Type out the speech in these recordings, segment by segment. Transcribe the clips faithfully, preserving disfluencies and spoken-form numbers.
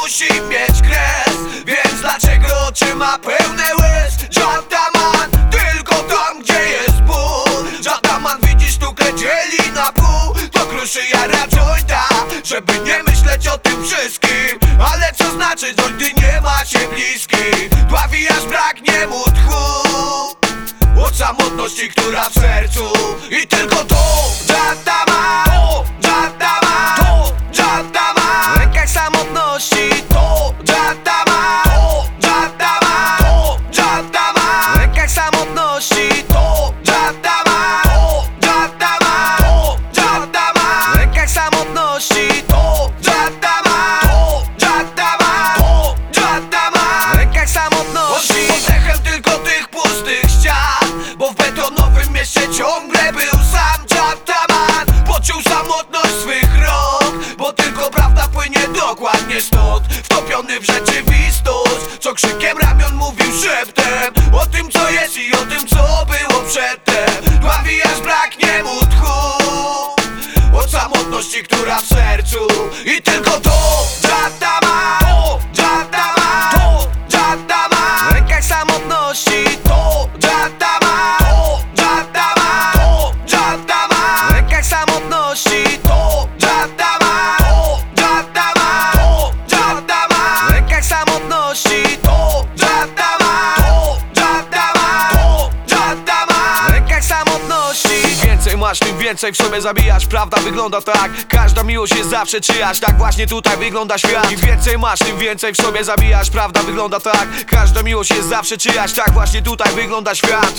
musi mieć kres. Więc dlaczego oczy ma pełne łez? Jataman, tylko tam gdzie jest ból. Jataman widzi sztukę, dzieli na pół. To kruszy jara jointa, żeby nie myśleć o tym wszystkim. Ale co znaczy joint, gdy nie ma się bliskich? Dławi aż braknie mu tchu od samotności, która w sercu. I tylko to Jataman, Jataman, Jataman. W rękach samotności to Jataman, Jataman, Jataman. W rękach samotności to Jataman, Jataman, Jataman. W rękach samotności to Jataman, Jataman, Jataman. W rękach samotności oddechem tylko tych pustych ścian, bo w betonowym mieście ciągle był sam. Jataman poczuł samotność swych rąk, bo tylko prawda płynie dokładnie stąd. Wtopiony w rzeczywistość, co krzykiem ramion mówił szeptem o tym co jest i o tym co było przedtem. Dławi aż braknie mu tchu od samotności, która w sercu. I tylko to Jataman, Jataman, Jataman. W rękach samotności to Jataman, Jataman, Jataman. W rękach samotności to Jataman, Jataman, Jataman. W rękach samotności to Jataman, Jataman, Jataman. W rękach samotności. Im więcej masz, tym więcej w sobie zabijasz. Prawda wygląda tak, każda miłość jest zawsze czyjaś. Tak właśnie tutaj wygląda świat. Im więcej masz, tym więcej w sobie zabijasz. Prawda wygląda tak, każda miłość jest zawsze czyjaś. Tak właśnie tutaj wygląda świat.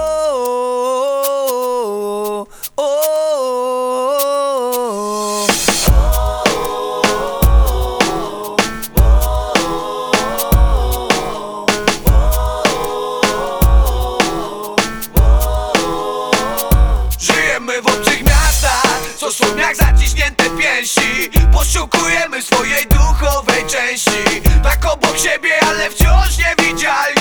Żyjemy w obcych miastach, co są jak zaciśnięte pięści. Poszukujemy swojej duchowej części, tak obok siebie, ale wciąż niewidzialni.